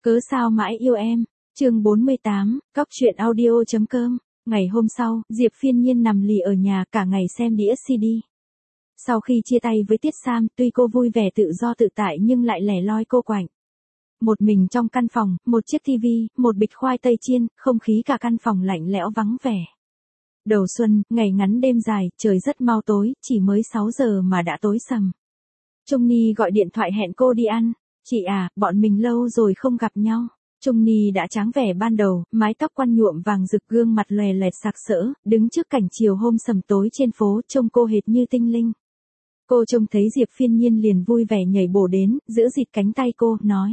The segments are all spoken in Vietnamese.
Cớ sao mãi yêu em. Chương 48, Cóc truyện audio.com. Ngày hôm sau, Diệp Phiên Nhiên nằm lì ở nhà cả ngày xem đĩa CD. Sau khi chia tay với Tiết Sam, tuy cô vui vẻ tự do tự tại nhưng lại lẻ loi cô quạnh. Một mình trong căn phòng, một chiếc tivi, một bịch khoai tây chiên, không khí cả căn phòng lạnh lẽo vắng vẻ. Đầu xuân, ngày ngắn đêm dài, trời rất mau tối, chỉ mới 6 giờ mà đã tối sầm. Trung Ni gọi điện thoại hẹn cô đi ăn. Chị à, bọn mình lâu rồi không gặp nhau. Trung Ni đã tráng vẻ ban đầu, mái tóc quăn nhuộm vàng rực, gương mặt lòe loẹt sặc sỡ, đứng trước cảnh chiều hôm sầm tối trên phố, trông cô hệt như tinh linh. Cô trông thấy Diệp Phiên Nhiên liền vui vẻ nhảy bổ đến, giữ dịt cánh tay cô, nói.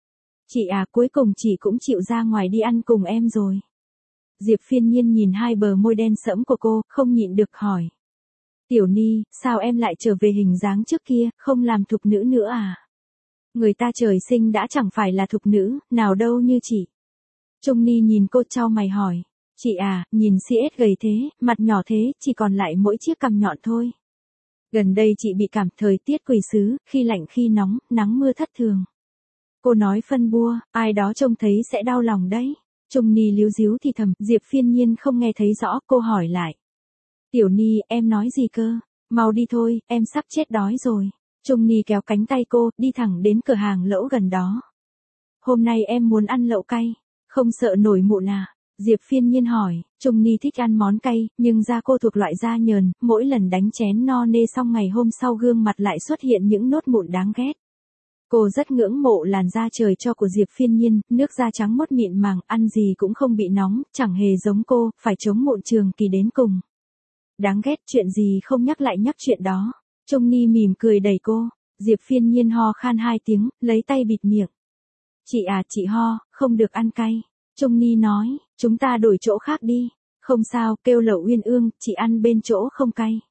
Chị à, cuối cùng chị cũng chịu ra ngoài đi ăn cùng em rồi. Diệp Phiên Nhiên nhìn hai bờ môi đen sẫm của cô, không nhịn được hỏi. Tiểu Ni, sao em lại trở về hình dáng trước kia, không làm thục nữ nữa à? Người ta trời sinh đã chẳng phải là thục nữ, nào đâu như chị. Trung Ni nhìn cô chau mày hỏi. Chị à, nhìn CS gầy thế, mặt nhỏ thế, chỉ còn lại mỗi chiếc cằm nhọn thôi. Gần đây chị bị cảm thời tiết quỷ xứ, khi lạnh khi nóng, nắng mưa thất thường. Cô nói phân bua, ai đó trông thấy sẽ đau lòng đấy. Trung Ni líu díu thì thầm, Diệp Phiên Nhiên không nghe thấy rõ, cô hỏi lại. Tiểu Ni, em nói gì cơ? Mau đi thôi, em sắp chết đói rồi. Trung Ni kéo cánh tay cô, đi thẳng đến cửa hàng lẩu gần đó. Hôm nay em muốn ăn lẩu cay, không sợ nổi mụn à? Diệp Phiên Nhiên hỏi. Trung Ni thích ăn món cay, nhưng da cô thuộc loại da nhờn, mỗi lần đánh chén no nê xong ngày hôm sau gương mặt lại xuất hiện những nốt mụn đáng ghét. Cô rất ngưỡng mộ làn da trời cho của Diệp Phiên Nhiên, nước da trắng mốt mịn màng, ăn gì cũng không bị nóng, chẳng hề giống cô, phải chống mụn trường kỳ đến cùng. Đáng ghét, chuyện gì không nhắc lại nhắc chuyện đó. Trung Ni mỉm cười đẩy cô. Diệp Phiên Nhiên ho khan 2 tiếng, lấy tay bịt miệng. Chị à, chị ho, không được ăn cay. Trung Ni nói, chúng ta đổi chỗ khác đi. Không sao, kêu lẩu Uyên Ương, chị ăn bên chỗ không cay.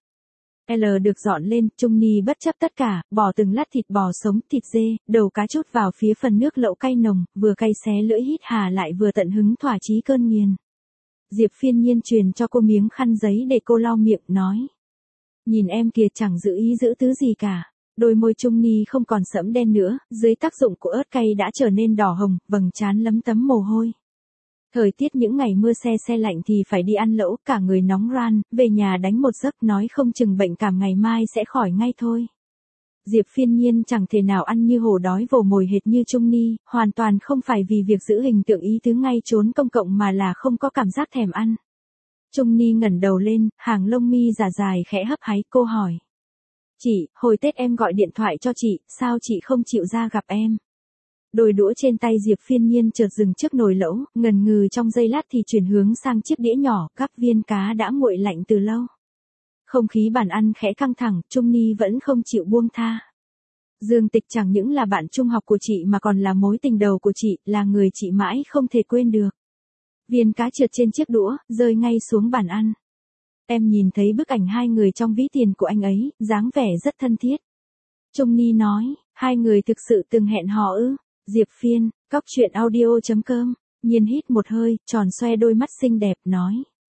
L được dọn lên, Trung Ni bất chấp tất cả, bỏ từng lát thịt bò sống, thịt dê, đầu cá trút vào phía phần nước lẩu cay nồng, vừa cay xé lưỡi hít hà lại vừa tận hứng thỏa chí cơn nghiền. Diệp Phiên Nhiên truyền cho cô miếng khăn giấy để cô lau miệng, nói. Nhìn em kìa, chẳng giữ ý giữ tứ gì cả. Đôi môi Trung Ni không còn sẫm đen nữa, dưới tác dụng của ớt cay đã trở nên đỏ hồng, vầng trán lấm tấm mồ hôi. Thời tiết những ngày mưa se lạnh thì phải đi ăn lẩu, cả người nóng ran, về nhà đánh một giấc nói không chừng bệnh cảm ngày mai sẽ khỏi ngay thôi. Diệp Phiên Nhiên chẳng thể nào ăn như hổ đói vồ mồi hệt như Trung Ni, hoàn toàn không phải vì việc giữ hình tượng ý tứ ngay trốn công cộng mà là không có cảm giác thèm ăn. Trung Ni ngẩng đầu lên, hàng lông mi giả dài khẽ hấp háy, cô hỏi. Chị, hồi Tết em gọi điện thoại cho chị, sao chị không chịu ra gặp em? Đôi đũa trên tay Diệp Phiên Nhiên chợt dừng trước nồi lẩu, ngần ngừ trong giây lát thì chuyển hướng sang chiếc đĩa nhỏ, gắp viên cá đã nguội lạnh từ lâu. Không khí bàn ăn khẽ căng thẳng, Trung Ni vẫn không chịu buông tha. Dương Tịch chẳng những là bạn trung học của chị mà còn là mối tình đầu của chị, là người chị mãi không thể quên được. Viên cá trượt trên chiếc đũa, rơi ngay xuống bàn ăn. Em nhìn thấy bức ảnh hai người trong ví tiền của anh ấy, dáng vẻ rất thân thiết. Trung Ni nói, hai người thực sự từng hẹn hò ư? Diệp Phiên, Cóc truyện audio.com. Nhiên hít một hơi, tròn xoe đôi mắt xinh đẹp, nói.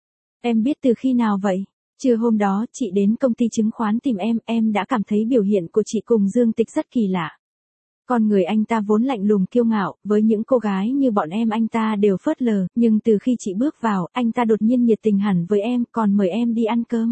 Em biết từ khi nào vậy? Trưa hôm đó, chị đến công ty chứng khoán tìm em đã cảm thấy biểu hiện của chị cùng Dương Tịch rất kỳ lạ. Con người anh ta vốn lạnh lùng kiêu ngạo, với những cô gái như bọn em anh ta đều phớt lờ, nhưng từ khi chị bước vào, anh ta đột nhiên nhiệt tình hẳn với em, còn mời em đi ăn cơm.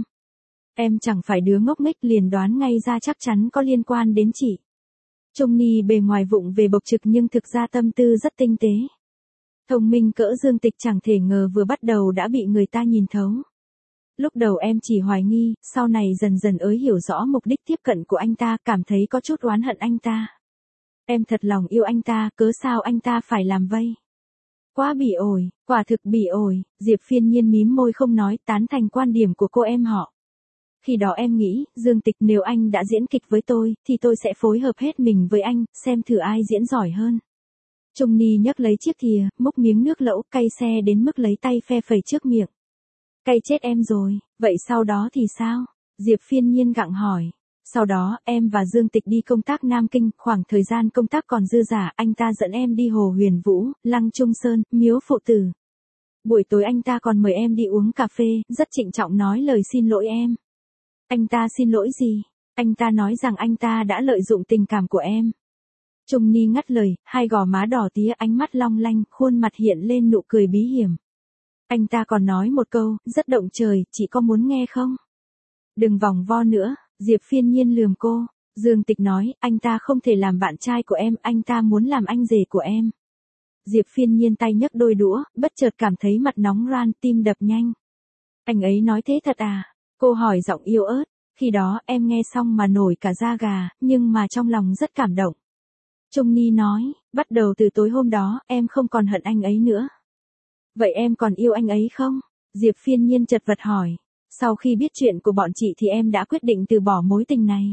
Em chẳng phải đứa ngốc nghếch liền đoán ngay ra chắc chắn có liên quan đến chị. Trung Ni bề ngoài vụng về bộc trực nhưng thực ra tâm tư rất tinh tế. Thông minh cỡ Dương Tịch chẳng thể ngờ vừa bắt đầu đã bị người ta nhìn thấu. Lúc đầu em chỉ hoài nghi, sau này dần dần ới hiểu rõ mục đích tiếp cận của anh ta, cảm thấy có chút oán hận anh ta. Em thật lòng yêu anh ta, cớ sao anh ta phải làm vây? Quá bỉ ổi, quả thực bỉ ổi. Diệp Phiên Nhiên mím môi không nói, tán thành quan điểm của cô em họ. Khi đó em nghĩ, Dương Tịch, nếu anh đã diễn kịch với tôi, thì tôi sẽ phối hợp hết mình với anh, xem thử ai diễn giỏi hơn. Trung Ni nhấc lấy chiếc thìa, múc miếng nước lẩu cay xe đến mức lấy tay phe phẩy trước miệng. Cay chết em rồi, vậy sau đó thì sao? Diệp Phiên Nhiên gặng hỏi. Sau đó, em và Dương Tịch đi công tác Nam Kinh, khoảng thời gian công tác còn dư dả, anh ta dẫn em đi Hồ Huyền Vũ, Lăng Trung Sơn, Miếu Phụ Tử. Buổi tối anh ta còn mời em đi uống cà phê, rất trịnh trọng nói lời xin lỗi em. Anh ta xin lỗi gì? Anh ta nói rằng anh ta đã lợi dụng tình cảm của em. Trung Ni ngắt lời, hai gò má đỏ tía, ánh mắt long lanh, khuôn mặt hiện lên nụ cười bí hiểm. Anh ta còn nói một câu, rất động trời, chị có muốn nghe không? Đừng vòng vo nữa, Diệp Phiên Nhiên lườm cô. Dương Tịch nói, anh ta không thể làm bạn trai của em, anh ta muốn làm anh rể của em. Diệp Phiên Nhiên tay nhấc đôi đũa, bất chợt cảm thấy mặt nóng ran, tim đập nhanh. Anh ấy nói thế thật à? Cô hỏi giọng yếu ớt. Khi đó em nghe xong mà nổi cả da gà, nhưng mà trong lòng rất cảm động. Trung Ni nói, bắt đầu từ tối hôm đó, em không còn hận anh ấy nữa. Vậy em còn yêu anh ấy không? Diệp Phiên Nhiên chật vật hỏi. Sau khi biết chuyện của bọn chị thì em đã quyết định từ bỏ mối tình này.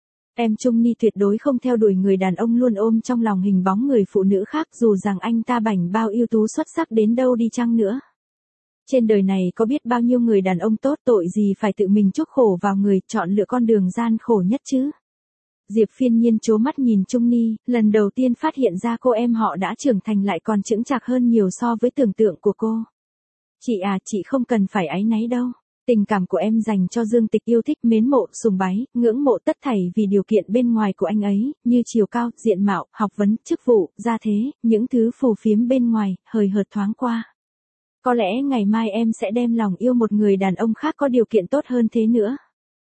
Em Trung Ni tuyệt đối không theo đuổi người đàn ông luôn ôm trong lòng hình bóng người phụ nữ khác, dù rằng anh ta bảnh bao ưu tú xuất sắc đến đâu đi chăng nữa. Trên đời này có biết bao nhiêu người đàn ông tốt, tội gì phải tự mình chuốc khổ vào người, chọn lựa con đường gian khổ nhất chứ. Diệp Phiên Nhiên trố mắt nhìn Trung Ni, lần đầu tiên phát hiện ra cô em họ đã trưởng thành lại còn chững chạc hơn nhiều so với tưởng tượng của cô. Chị à, chị không cần phải áy náy đâu. Tình cảm của em dành cho Dương Tịch yêu thích, mến mộ, sùng bái, ngưỡng mộ tất thảy vì điều kiện bên ngoài của anh ấy, như chiều cao, diện mạo, học vấn, chức vụ, gia thế, những thứ phù phiếm bên ngoài, hời hợt thoáng qua. Có lẽ ngày mai em sẽ đem lòng yêu một người đàn ông khác có điều kiện tốt hơn thế nữa.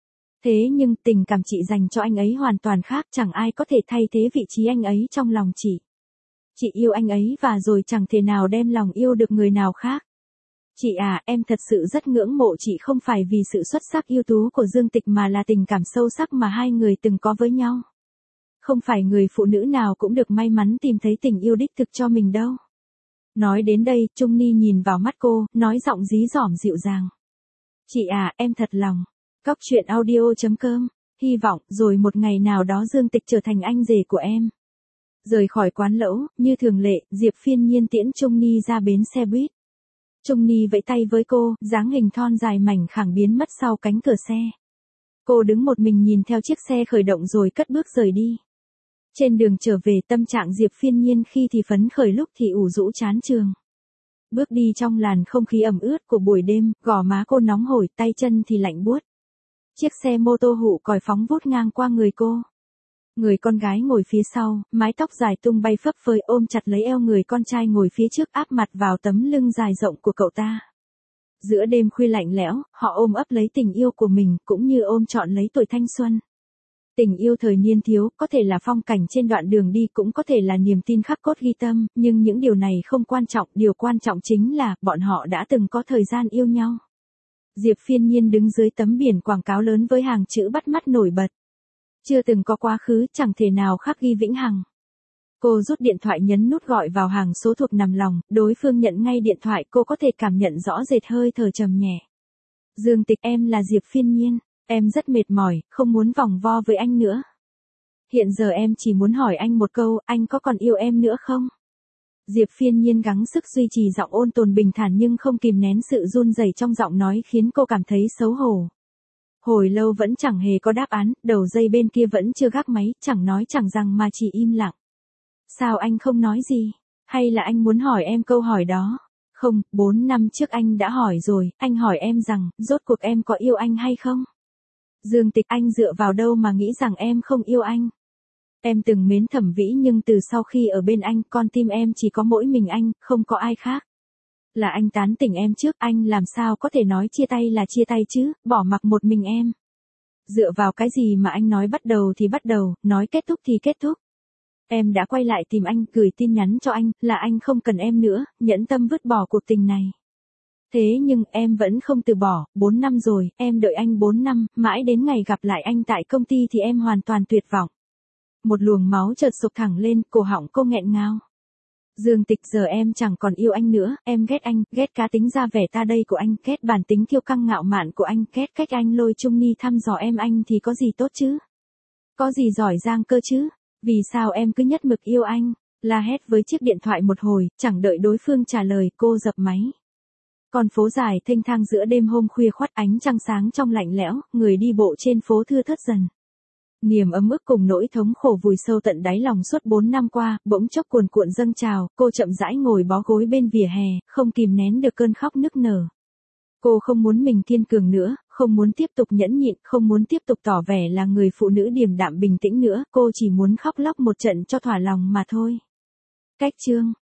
Thế nhưng tình cảm chị dành cho anh ấy hoàn toàn khác, chẳng ai có thể thay thế vị trí anh ấy trong lòng chị. Chị yêu anh ấy và rồi chẳng thể nào đem lòng yêu được người nào khác. Chị à, em thật sự rất ngưỡng mộ chị, không phải vì sự xuất sắc ưu tú của Dương Tịch mà là tình cảm sâu sắc mà hai người từng có với nhau. Không phải người phụ nữ nào cũng được may mắn tìm thấy tình yêu đích thực cho mình đâu. Nói đến đây, Trung Ni nhìn vào mắt cô, nói giọng dí dỏm dịu dàng. Chị à, em thật lòng. Cóc truyện audio.com, hy vọng rồi một ngày nào đó Dương Tịch trở thành anh rể của em. Rời khỏi quán lẩu, như thường lệ, Diệp Phiên Nhiên tiễn Trung Ni ra bến xe buýt. Trung Ni vẫy tay với cô, dáng hình thon dài mảnh khảnh biến mất sau cánh cửa xe. Cô đứng một mình nhìn theo chiếc xe khởi động rồi cất bước rời đi. Trên đường trở về, tâm trạng Diệp Phiên Nhiên khi thì phấn khởi lúc thì ủ rũ chán chường. Bước đi trong làn không khí ẩm ướt của buổi đêm, gò má cô nóng hổi, tay chân thì lạnh buốt. Chiếc xe mô tô hụ còi phóng vút ngang qua người cô. Người con gái ngồi phía sau, mái tóc dài tung bay phấp phới ôm chặt lấy eo người con trai ngồi phía trước, áp mặt vào tấm lưng dài rộng của cậu ta. Giữa đêm khuya lạnh lẽo, họ ôm ấp lấy tình yêu của mình, cũng như ôm trọn lấy tuổi thanh xuân. Tình yêu thời niên thiếu, có thể là phong cảnh trên đoạn đường đi, cũng có thể là niềm tin khắc cốt ghi tâm, nhưng những điều này không quan trọng, điều quan trọng chính là, bọn họ đã từng có thời gian yêu nhau. Diệp Phiên Nhiên đứng dưới tấm biển quảng cáo lớn với hàng chữ bắt mắt nổi bật. Chưa từng có quá khứ, chẳng thể nào khắc ghi vĩnh hằng. Cô rút điện thoại nhấn nút gọi vào hàng số thuộc nằm lòng, đối phương nhận ngay điện thoại, cô có thể cảm nhận rõ rệt hơi thở trầm nhẹ. Dương Tịch, em là Diệp Phiên Nhiên, em rất mệt mỏi, không muốn vòng vo với anh nữa. Hiện giờ em chỉ muốn hỏi anh một câu, anh có còn yêu em nữa không? Diệp Phiên Nhiên gắng sức duy trì giọng ôn tồn bình thản nhưng không kìm nén sự run rẩy trong giọng nói khiến cô cảm thấy xấu hổ. Hồi lâu vẫn chẳng hề có đáp án, đầu dây bên kia vẫn chưa gác máy, chẳng nói chẳng rằng mà chỉ im lặng. Sao anh không nói gì? Hay là anh muốn hỏi em câu hỏi đó? Không, 4 năm trước anh đã hỏi rồi, anh hỏi em rằng, rốt cuộc em có yêu anh hay không? Dương Tịch, anh dựa vào đâu mà nghĩ rằng em không yêu anh? Em từng mến Thẩm Vĩ nhưng từ sau khi ở bên anh, con tim em chỉ có mỗi mình anh, không có ai khác. Là anh tán tỉnh em trước, anh làm sao có thể nói chia tay là chia tay chứ, bỏ mặc một mình em. Dựa vào cái gì mà anh nói bắt đầu thì bắt đầu, nói kết thúc thì kết thúc. Em đã quay lại tìm anh, gửi tin nhắn cho anh, là anh không cần em nữa, nhẫn tâm vứt bỏ cuộc tình này. Thế nhưng em vẫn không từ bỏ, 4 năm rồi, em đợi anh 4 năm, mãi đến ngày gặp lại anh tại công ty thì em hoàn toàn tuyệt vọng. Một luồng máu chợt sục thẳng lên, cổ họng cô nghẹn ngào. Dương Tịch, giờ em chẳng còn yêu anh nữa, em ghét anh, ghét cá tính ra vẻ ta đây của anh, ghét bản tính kiêu căng ngạo mạn của anh, ghét cách anh lôi Trung Ni thăm dò em, anh thì có gì tốt chứ? Có gì giỏi giang cơ chứ? Vì sao em cứ nhất mực yêu anh? La hét với chiếc điện thoại một hồi, chẳng đợi đối phương trả lời, cô dập máy. Con phố dài thênh thang giữa đêm hôm khuya khoắt, ánh trăng sáng trong lạnh lẽo, người đi bộ trên phố thưa thớt dần. Niềm ấm ức cùng nỗi thống khổ vùi sâu tận đáy lòng suốt 4 năm qua, bỗng chốc cuồn cuộn dâng trào, cô chậm rãi ngồi bó gối bên vỉa hè, không kìm nén được cơn khóc nức nở. Cô không muốn mình kiên cường nữa, không muốn tiếp tục nhẫn nhịn, không muốn tiếp tục tỏ vẻ là người phụ nữ điềm đạm bình tĩnh nữa, cô chỉ muốn khóc lóc một trận cho thỏa lòng mà thôi. Cách chương